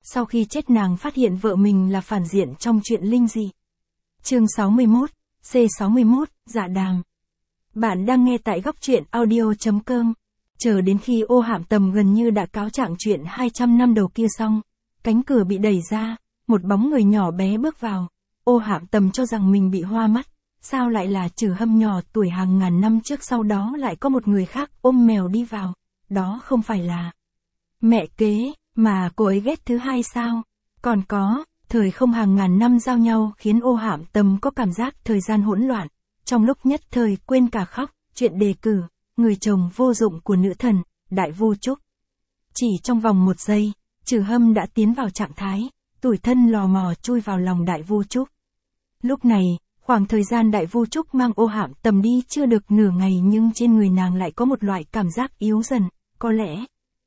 sau khi chết nàng phát hiện vợ mình là phản diện trong chuyện linh dị. Chương 61, C61, Dạ đàm. Bạn đang nghe tại góc truyện audio.com. Chờ đến khi Ô Hạm Tầm gần như đã cáo trạng chuyện 200 năm đầu kia xong, cánh cửa bị đẩy ra, một bóng người nhỏ bé bước vào. Ô Hạm Tầm cho rằng mình bị hoa mắt, sao lại là Trử Hâm nhỏ tuổi hàng ngàn năm trước, sau đó lại có một người khác ôm mèo đi vào, đó không phải là mẹ kế, mà cô ấy ghét thứ hai sao? Còn có, thời không hàng ngàn năm giao nhau khiến Ô Hạm Tầm có cảm giác thời gian hỗn loạn, trong lúc nhất thời quên cả khóc, chuyện đề cử, người chồng vô dụng của nữ thần, Đại Vu Trúc. Chỉ trong vòng 1 giây, Trử Hâm đã tiến vào trạng thái, tủi thân lò mò chui vào lòng Đại Vu Trúc. Lúc này, khoảng thời gian Đại Vu Trúc mang Ô Hạm Tầm đi chưa được nửa ngày, nhưng trên người nàng lại có một loại cảm giác yếu dần, có lẽ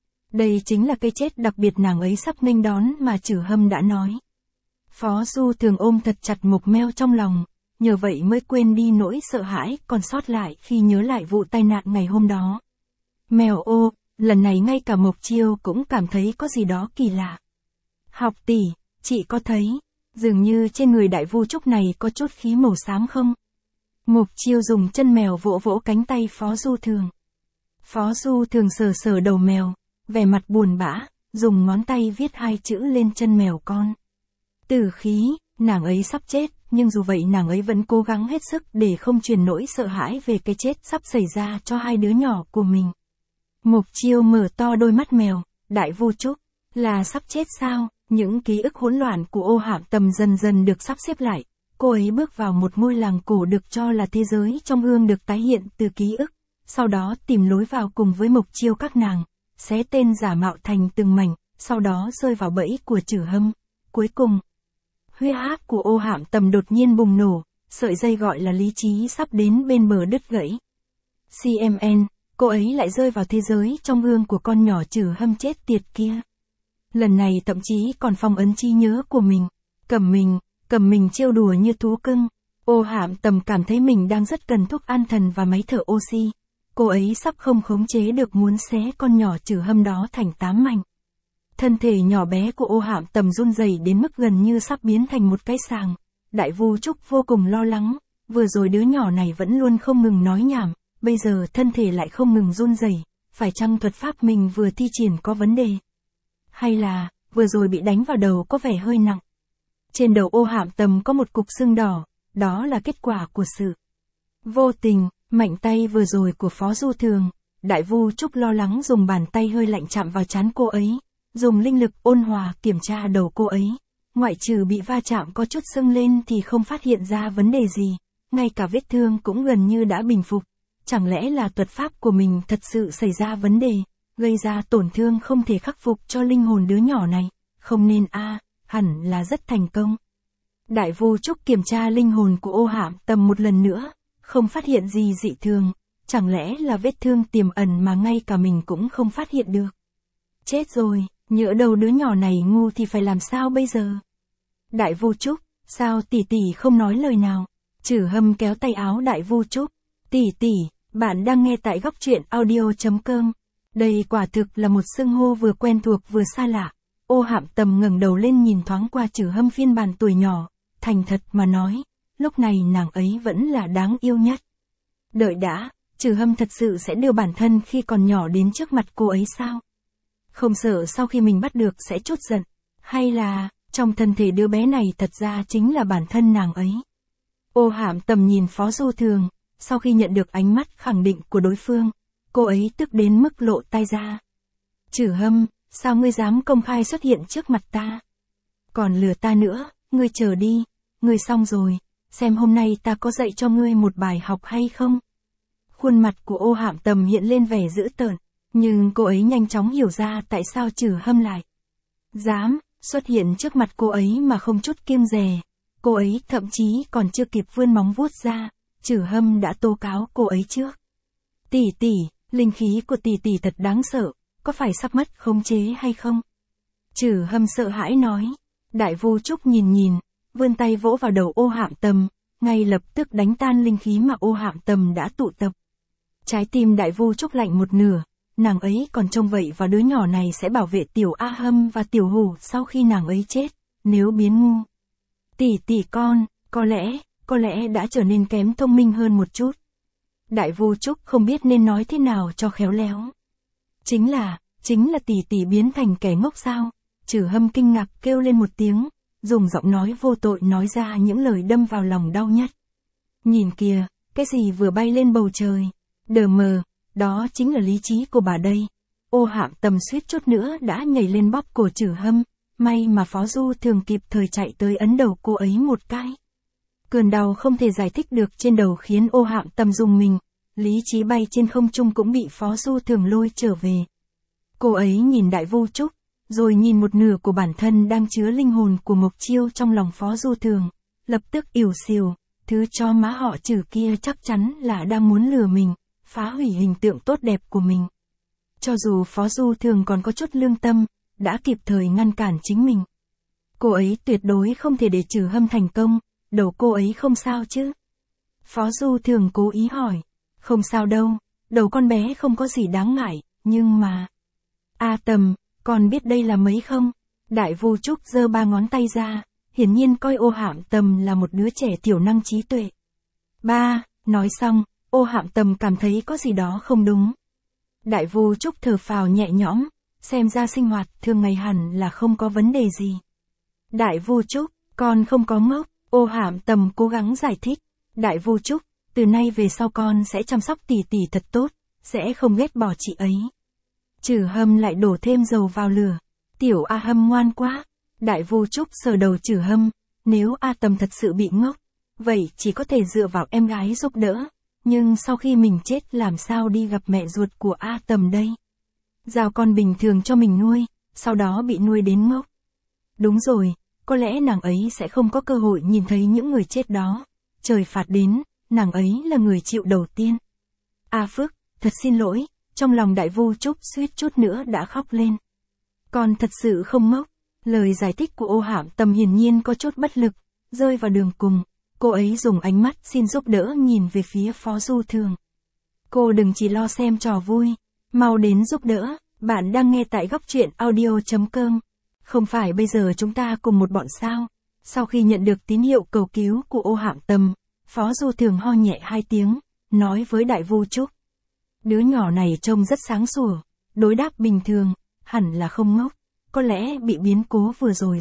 đây chính là cái chết đặc biệt nàng ấy sắp nghênh đón mà Trử Hâm đã nói. Phó Du thường ôm thật chặt Mộc Meo trong lòng, nhờ vậy mới quên đi nỗi sợ hãi còn sót lại khi nhớ lại vụ tai nạn ngày hôm đó. Mèo ô, lần này ngay cả Mộc Chiêu cũng cảm thấy có gì đó kỳ lạ. Học tỷ, chị có thấy, dường như trên người Đại Vu Trúc này có chút khí màu xám không? Mộc Chiêu dùng chân mèo vỗ vỗ cánh tay Phó Du thường. Phó Du thường sờ sờ đầu mèo, vẻ mặt buồn bã, dùng ngón tay viết 2 chữ lên chân mèo con. Tử khí, nàng ấy sắp chết, nhưng dù vậy nàng ấy vẫn cố gắng hết sức để không truyền nỗi sợ hãi về cái chết sắp xảy ra cho 2 đứa nhỏ của mình. Mộc Chiêu mở to đôi mắt mèo, Đại Vu Trúc, là sắp chết sao? Những ký ức hỗn loạn của Ô Hạm Tầm dần dần được sắp xếp lại, cô ấy bước vào một ngôi làng cổ được cho là thế giới trong gương được tái hiện từ ký ức, sau đó tìm lối vào cùng với Mộc Chiêu các nàng, xé tên giả mạo thành từng mảnh, sau đó rơi vào bẫy của Trử Hâm. Cuối cùng, huyết áp của Ô Hạm Tầm đột nhiên bùng nổ, sợi dây gọi là lý trí sắp đến bên bờ đứt gãy. CMN, cô ấy lại rơi vào thế giới trong gương của con nhỏ Trử Hâm chết tiệt kia. Lần này thậm chí còn phong ấn trí nhớ của mình, cầm mình trêu đùa như thú cưng. Ô Hạm Tầm cảm thấy mình đang rất cần thuốc an thần và máy thở oxy. Cô ấy sắp không khống chế được muốn xé con nhỏ Trử Hâm đó thành 8 mảnh. Thân thể nhỏ bé của Ô Hạm Tầm run rẩy đến mức gần như sắp biến thành một cái sàng. Đại Vu Trúc vô cùng lo lắng, vừa rồi đứa nhỏ này vẫn luôn không ngừng nói nhảm, bây giờ thân thể lại không ngừng run rẩy, phải chăng thuật pháp mình vừa thi triển có vấn đề? Hay là, vừa rồi bị đánh vào đầu có vẻ hơi nặng? Trên đầu Ô Hạm Tầm có một cục sưng đỏ, đó là kết quả của sự vô tình, mạnh tay vừa rồi của Phó Du thường. Đại Vu Trúc lo lắng dùng bàn tay hơi lạnh chạm vào trán cô ấy, dùng linh lực ôn hòa kiểm tra đầu cô ấy. Ngoại trừ bị va chạm có chút sưng lên thì không phát hiện ra vấn đề gì, ngay cả vết thương cũng gần như đã bình phục. Chẳng lẽ là thuật pháp của mình thật sự xảy ra vấn đề, gây ra tổn thương không thể khắc phục cho linh hồn đứa nhỏ này? Không nên hẳn là rất thành công. Đại Vu Trúc kiểm tra linh hồn của Ô Hạm Tầm một lần nữa, không phát hiện gì dị thường, chẳng lẽ là vết thương tiềm ẩn mà ngay cả mình cũng không phát hiện được. Chết rồi, nhỡ đầu đứa nhỏ này ngu thì phải làm sao bây giờ? Đại Vu Trúc, sao tỷ tỷ không nói lời nào? Trử Hâm kéo tay áo Đại Vu Trúc. Tỷ tỷ, bạn đang nghe tại góc truyện audio.com. Đây quả thực là một xưng hô vừa quen thuộc vừa xa lạ. Ô Hạm Tầm ngẩng đầu lên nhìn thoáng qua Trử Hâm phiên bản tuổi nhỏ, thành thật mà nói, lúc này nàng ấy vẫn là đáng yêu nhất. Đợi đã, Trử Hâm thật sự sẽ đưa bản thân khi còn nhỏ đến trước mặt cô ấy sao? Không sợ sau khi mình bắt được sẽ trút giận, hay là, trong thân thể đứa bé này thật ra chính là bản thân nàng ấy? Ô Hạm Tầm nhìn Phó Du thường, sau khi nhận được ánh mắt khẳng định của đối phương, cô ấy tức đến mức lộ tai ra. Trử Hâm, sao ngươi dám công khai xuất hiện trước mặt ta? Còn lừa ta nữa, ngươi chờ đi, ngươi xong rồi, xem hôm nay ta có dạy cho ngươi một bài học hay không? Khuôn mặt của Ô Hạm Tầm hiện lên vẻ dữ tợn, nhưng cô ấy nhanh chóng hiểu ra tại sao Trử Hâm lại dám xuất hiện trước mặt cô ấy mà không chút kiêng dè. Cô ấy thậm chí còn chưa kịp vươn móng vuốt ra, Trử Hâm đã tố cáo cô ấy trước. Tỷ tỷ, linh khí của tỷ tỷ thật đáng sợ, có phải sắp mất khống chế hay không? Trử Hâm sợ hãi nói. Đại Vu Trúc nhìn, vươn tay vỗ vào đầu Ô Hạm Tầm, ngay lập tức đánh tan linh khí mà Ô Hạm Tầm đã tụ tập. Trái tim Đại Vu Trúc lạnh một nửa, nàng ấy còn trông vậy và đứa nhỏ này sẽ bảo vệ tiểu A Hâm và tiểu Hủ sau khi nàng ấy chết, nếu biến ngu. Tỷ con, có lẽ đã trở nên kém thông minh hơn một chút. Đại Vu Trúc không biết nên nói thế nào cho khéo léo. Chính là tỷ biến thành kẻ ngốc sao? Trử Hâm kinh ngạc kêu lên một tiếng, dùng giọng nói vô tội nói ra những lời đâm vào lòng đau nhất. Nhìn kìa, cái gì vừa bay lên bầu trời? Đờ mờ, đó chính là lý trí của bà đây. Ô Hạm Tầm suýt chút nữa đã nhảy lên bóp cổ Trử Hâm, may mà Phó Du Thường kịp thời chạy tới ấn đầu cô ấy một cái. Cơn đau không thể giải thích được trên đầu khiến Ô Hạm Tầm rùng mình, lý trí bay trên không trung cũng bị Phó Du Thường lôi trở về. Cô ấy nhìn Đại Vu Trúc, rồi nhìn một nửa của bản thân đang chứa linh hồn của Mộc Chiêu trong lòng Phó Du Thường, lập tức ỉu xìu, thứ cho má họ Trử kia chắc chắn là đang muốn lừa mình, phá hủy hình tượng tốt đẹp của mình. Cho dù Phó Du Thường còn có chút lương tâm, đã kịp thời ngăn cản chính mình. Cô ấy tuyệt đối không thể để Trử Hâm thành công, đầu cô ấy không sao chứ? Phó Du Thường cố ý hỏi, không sao đâu, đầu con bé không có gì đáng ngại, nhưng mà... A Tầm, con biết đây là mấy không? Đại Vu Trúc giơ 3 ngón tay ra, hiển nhiên coi Ô Hạm Tầm là một đứa trẻ thiểu năng trí tuệ. Ba, nói xong, Ô Hạm Tầm cảm thấy có gì đó không đúng. Đại Vu Trúc thở phào nhẹ nhõm, xem ra sinh hoạt thường ngày hẳn là không có vấn đề gì. Đại Vu Trúc, con không có ngốc, Ô Hạm Tầm cố gắng giải thích. Đại Vu Trúc, từ nay về sau con sẽ chăm sóc tỷ thật tốt, sẽ không ghét bỏ chị ấy. Trử Hâm lại đổ thêm dầu vào lửa. Tiểu A Hâm ngoan quá. Đại Vu Trúc sờ đầu Trử Hâm, nếu A Tầm thật sự bị ngốc, vậy chỉ có thể dựa vào em gái giúp đỡ. Nhưng sau khi mình chết làm sao đi gặp mẹ ruột của A Tầm đây? Giao con bình thường cho mình nuôi, sau đó bị nuôi đến ngốc. Đúng rồi, có lẽ nàng ấy sẽ không có cơ hội nhìn thấy những người chết đó. Trời phạt đến, nàng ấy là người chịu đầu tiên. A Phước, thật xin lỗi, trong lòng Đại Vu Trúc suýt chút nữa đã khóc lên. Con thật sự không ngốc. Lời giải thích của Ô Hạm Tầm hiển nhiên có chút bất lực, rơi vào đường cùng. Cô ấy dùng ánh mắt xin giúp đỡ nhìn về phía Phó Du Thường. Cô đừng chỉ lo xem trò vui, mau đến giúp đỡ. Bạn đang nghe tại góc truyện audio.com. Không phải bây giờ chúng ta cùng một bọn sao? Sau khi nhận được tín hiệu cầu cứu của Ô Hạm Tầm, Phó Du Thường ho nhẹ 2 tiếng, nói với Đại Vu Trúc. Đứa nhỏ này trông rất sáng sủa, đối đáp bình thường, hẳn là không ngốc, có lẽ bị biến cố vừa rồi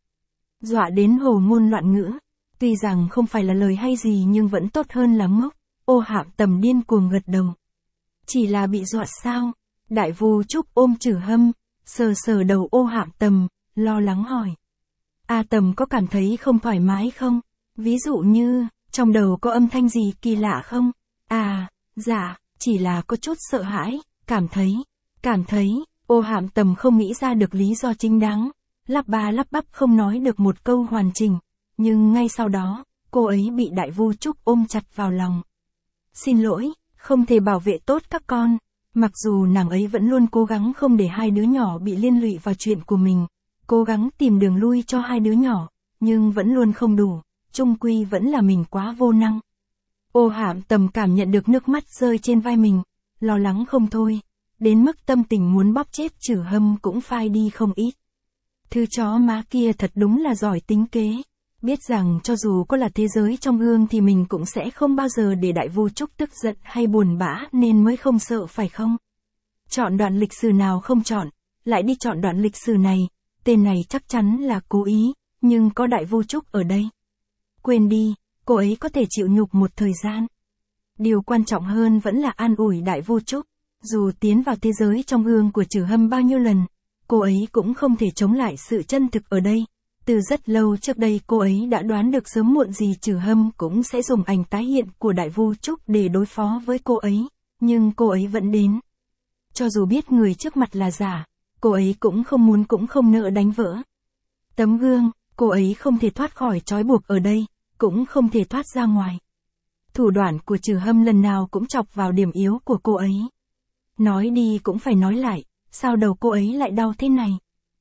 dọa đến hồ ngôn loạn ngữ. Tuy rằng không phải là lời hay gì nhưng vẫn tốt hơn là ngốc. Ô Hạm Tầm điên cuồng gật đầu. Chỉ là bị dọa sao? Đại Vu Trúc ôm Trử Hâm, sờ đầu Ô Hạm Tầm, lo lắng hỏi. A Tầm có cảm thấy không thoải mái không? Ví dụ như, trong đầu có âm thanh gì kỳ lạ không? À, dạ, chỉ là có chút sợ hãi, cảm thấy, Ô Hạm Tầm không nghĩ ra được lý do chính đáng, lắp bắp không nói được một câu hoàn chỉnh, nhưng ngay sau đó, cô ấy bị Đại Vu Trúc ôm chặt vào lòng. Xin lỗi, không thể bảo vệ tốt các con, mặc dù nàng ấy vẫn luôn cố gắng không để hai đứa nhỏ bị liên lụy vào chuyện của mình, cố gắng tìm đường lui cho hai đứa nhỏ, nhưng vẫn luôn không đủ, chung quy vẫn là mình quá vô năng. Ô Hạm Tầm cảm nhận được nước mắt rơi trên vai mình, lo lắng không thôi, đến mức tâm tình muốn bóp chết Trử Hâm cũng phai đi không ít. Thứ chó má kia thật đúng là giỏi tính kế, biết rằng cho dù có là thế giới trong gương thì mình cũng sẽ không bao giờ để Đại Vu Trúc tức giận hay buồn bã nên mới không sợ phải không? Chọn đoạn lịch sử nào không chọn, lại đi chọn đoạn lịch sử này, tên này chắc chắn là cố ý, nhưng có Đại Vu Trúc ở đây. Quên đi, cô ấy có thể chịu nhục một thời gian. Điều quan trọng hơn vẫn là an ủi Đại Vu Trúc, dù tiến vào thế giới trong gương của Trử Hâm bao nhiêu lần, cô ấy cũng không thể chống lại sự chân thực ở đây. Từ rất lâu trước đây cô ấy đã đoán được sớm muộn gì Trử Hâm cũng sẽ dùng ảnh tái hiện của Đại Vu Trúc để đối phó với cô ấy, nhưng cô ấy vẫn đến. Cho dù biết người trước mặt là giả, cô ấy cũng không muốn cũng không nỡ đánh vỡ. Tấm gương, cô ấy không thể thoát khỏi trói buộc ở đây, cũng không thể thoát ra ngoài. Thủ đoạn của Trử Hâm lần nào cũng chọc vào điểm yếu của cô ấy. Nói đi cũng phải nói lại, sao đầu cô ấy lại đau thế này?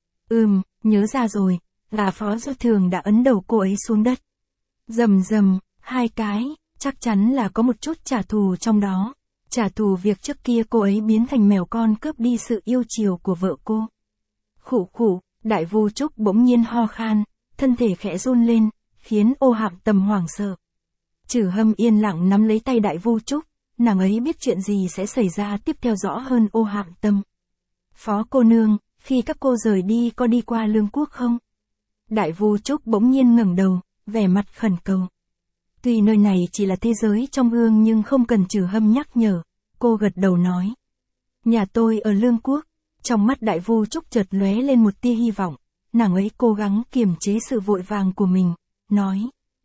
Nhớ ra rồi, là Phó Du Thường đã ấn đầu cô ấy xuống đất. Rầm 2 cái, chắc chắn là có một chút trả thù trong đó. Trả thù việc trước kia cô ấy biến thành mèo con cướp đi sự yêu chiều của vợ cô. Khụ khụ, Đại Vu Trúc bỗng nhiên ho khan, thân thể khẽ run lên, khiến Ô Hạm Tầm hoảng sợ. Trử Hâm yên lặng nắm lấy tay Đại Vu Trúc, nàng ấy biết chuyện gì sẽ xảy ra tiếp theo rõ hơn Ô Hạm Tầm. Phó cô nương, khi các cô rời đi có đi qua Lương Quốc không? Đại Vu Trúc bỗng nhiên ngẩng đầu, vẻ mặt khẩn cầu. Tuy nơi này chỉ là thế giới trong gương nhưng không cần Trử Hâm nhắc nhở, cô gật đầu nói. Nhà tôi ở Lương Quốc. Trong mắt Đại Vu Trúc chợt lóe lên một tia hy vọng, nàng ấy cố gắng kiềm chế sự vội vàng của mình, nói.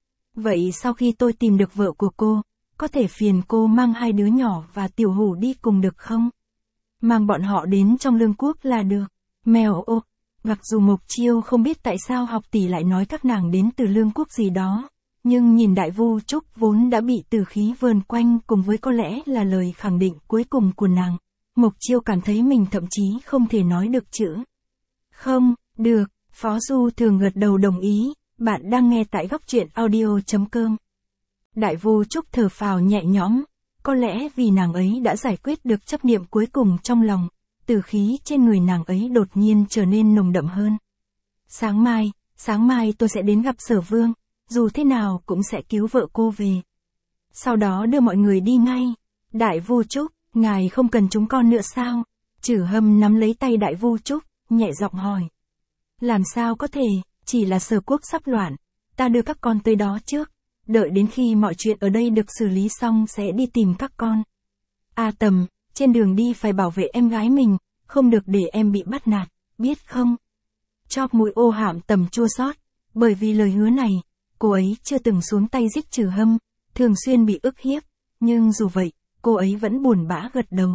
Vậy sau khi tôi tìm được vợ của cô, có thể phiền cô mang 2 đứa nhỏ và Tiểu Hủ đi cùng được không? Mang bọn họ đến trong Lương Quốc là được. Mèo ô, mặc dù Mộc Chiêu không biết tại sao học tỷ lại nói các nàng đến từ Lương Quốc gì đó, nhưng nhìn Đại Vu Trúc vốn đã bị tử khí vờn quanh cùng với có lẽ là lời khẳng định cuối cùng của nàng. Mộc Chiêu cảm thấy mình thậm chí không thể nói được chữ. Không, được, Phó Du Thường gật đầu đồng ý, bạn đang nghe tại góc truyện audio.com. Đại Vu Trúc thở phào nhẹ nhõm, có lẽ vì nàng ấy đã giải quyết được chấp niệm cuối cùng trong lòng, tử khí trên người nàng ấy đột nhiên trở nên nồng đậm hơn. Sáng mai tôi sẽ đến gặp Sở Vương, dù thế nào cũng sẽ cứu vợ cô về. Sau đó đưa mọi người đi ngay. Đại Vu Trúc, ngài không cần chúng con nữa sao? Trử Hâm nắm lấy tay Đại Vu Trúc, nhẹ giọng hỏi. Làm sao có thể, chỉ là Sở Quốc sắp loạn, ta đưa các con tới đó trước, đợi đến khi mọi chuyện ở đây được xử lý xong sẽ đi tìm các con. A Tầm, trên đường đi phải bảo vệ em gái mình, không được để em bị bắt nạt, biết không? Chóp mũi Ô Hạm Tầm chua xót, bởi vì lời hứa này, cô ấy chưa từng xuống tay giết Trử Hâm, thường xuyên bị ức hiếp, nhưng dù vậy, cô ấy vẫn buồn bã gật đầu.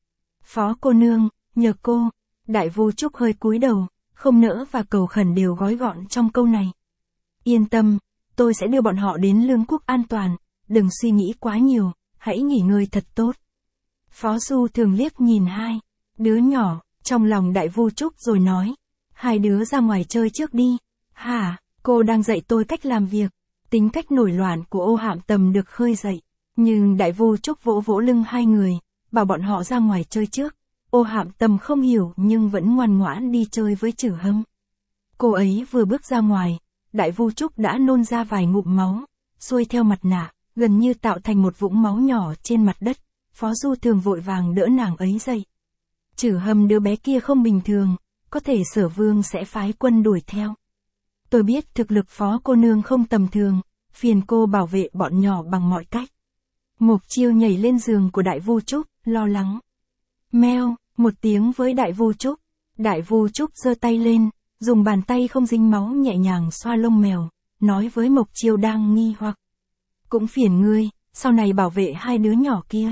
Phó cô nương, nhờ cô. Đại Vu Trúc hơi cúi đầu, không nỡ và cầu khẩn đều gói gọn trong câu này. Yên tâm, tôi sẽ đưa bọn họ đến Lương Quốc an toàn, đừng suy nghĩ quá nhiều, hãy nghỉ ngơi thật tốt. Phó Du Thường liếc nhìn 2 đứa nhỏ, trong lòng Đại Vu Trúc rồi nói. 2 đứa ra ngoài chơi trước đi. Hả, cô đang dạy tôi cách làm việc. Tính cách nổi loạn của Ô Hạm Tầm được khơi dậy. Nhưng Đại Vu Trúc vỗ vỗ lưng 2 người, bảo bọn họ ra ngoài chơi trước. Ô Hạm Tầm không hiểu nhưng vẫn ngoan ngoãn đi chơi với Trử Hâm. Cô ấy vừa bước ra ngoài, Đại Vu Trúc đã nôn ra vài ngụm máu, xuôi theo mặt nạ, gần như tạo thành một vũng máu nhỏ trên mặt đất. Phó Du Thường vội vàng đỡ nàng ấy dậy. Trử Hâm đứa bé kia không bình thường, có thể Sở Vương sẽ phái quân đuổi theo. Tôi biết thực lực Phó cô nương không tầm thường, phiền cô bảo vệ bọn nhỏ bằng mọi cách. Mộc Chiêu nhảy lên giường của Đại Vu Trúc, lo lắng. Meo, một tiếng với Đại Vu Trúc. Đại Vu Trúc giơ tay lên, dùng bàn tay không dính máu nhẹ nhàng xoa lông mèo, nói với Mộc Chiêu đang nghi hoặc. Cũng phiền ngươi, sau này bảo vệ 2 đứa nhỏ kia.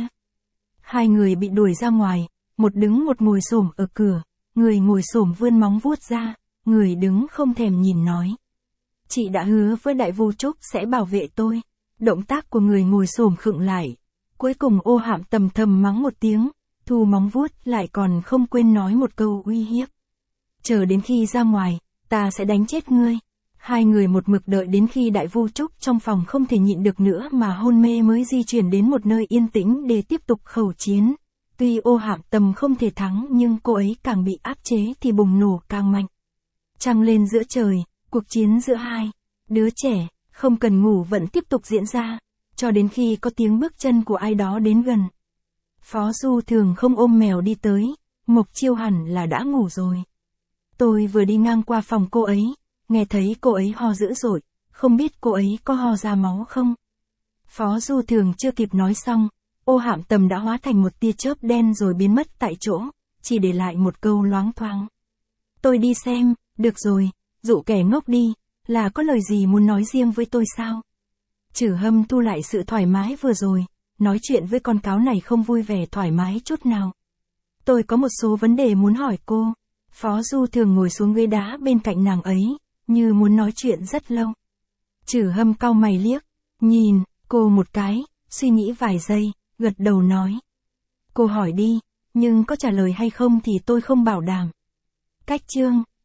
2 người bị đuổi ra ngoài, một đứng một ngồi xổm ở cửa, người ngồi xổm vươn móng vuốt ra, người đứng không thèm nhìn nói. Chị đã hứa với Đại Vu Trúc sẽ bảo vệ tôi. Động tác của người ngồi xổm khựng lại. Cuối cùng Ô Hạm Tầm thầm mắng một tiếng, thu móng vuốt lại còn không quên nói một câu uy hiếp. Chờ đến khi ra ngoài, ta sẽ đánh chết ngươi. 2 người một mực đợi đến khi Đại Vu Trúc trong phòng không thể nhịn được nữa mà hôn mê mới di chuyển đến một nơi yên tĩnh để tiếp tục khẩu chiến. Tuy Ô Hạm Tầm không thể thắng nhưng cô ấy càng bị áp chế thì bùng nổ càng mạnh. Trăng lên giữa trời, cuộc chiến giữa 2 đứa trẻ, không cần ngủ vẫn tiếp tục diễn ra, cho đến khi có tiếng bước chân của ai đó đến gần. Phó Du Thường không ôm mèo đi tới, Mộc Chiêu hẳn là đã ngủ rồi. Tôi vừa đi ngang qua phòng cô ấy, nghe thấy cô ấy ho dữ dội, không biết cô ấy có ho ra máu không? Phó Du Thường chưa kịp nói xong, Ô Hạm Tầm đã hóa thành một tia chớp đen rồi biến mất tại chỗ, chỉ để lại một câu loáng thoáng. Tôi đi xem, được rồi, dụ kẻ ngốc đi, là có lời gì muốn nói riêng với tôi sao? Trử Hâm thu lại sự thoải mái vừa rồi, nói chuyện với con cáo này không vui vẻ thoải mái chút nào. Tôi có một số vấn đề muốn hỏi cô. Phó Du Thường ngồi xuống ghế đá bên cạnh nàng ấy, như muốn nói chuyện rất lâu. Trử Hâm cau mày liếc, nhìn cô một cái, suy nghĩ vài giây, gật đầu nói. Cô hỏi đi, nhưng có trả lời hay không thì tôi không bảo đảm. Cách chương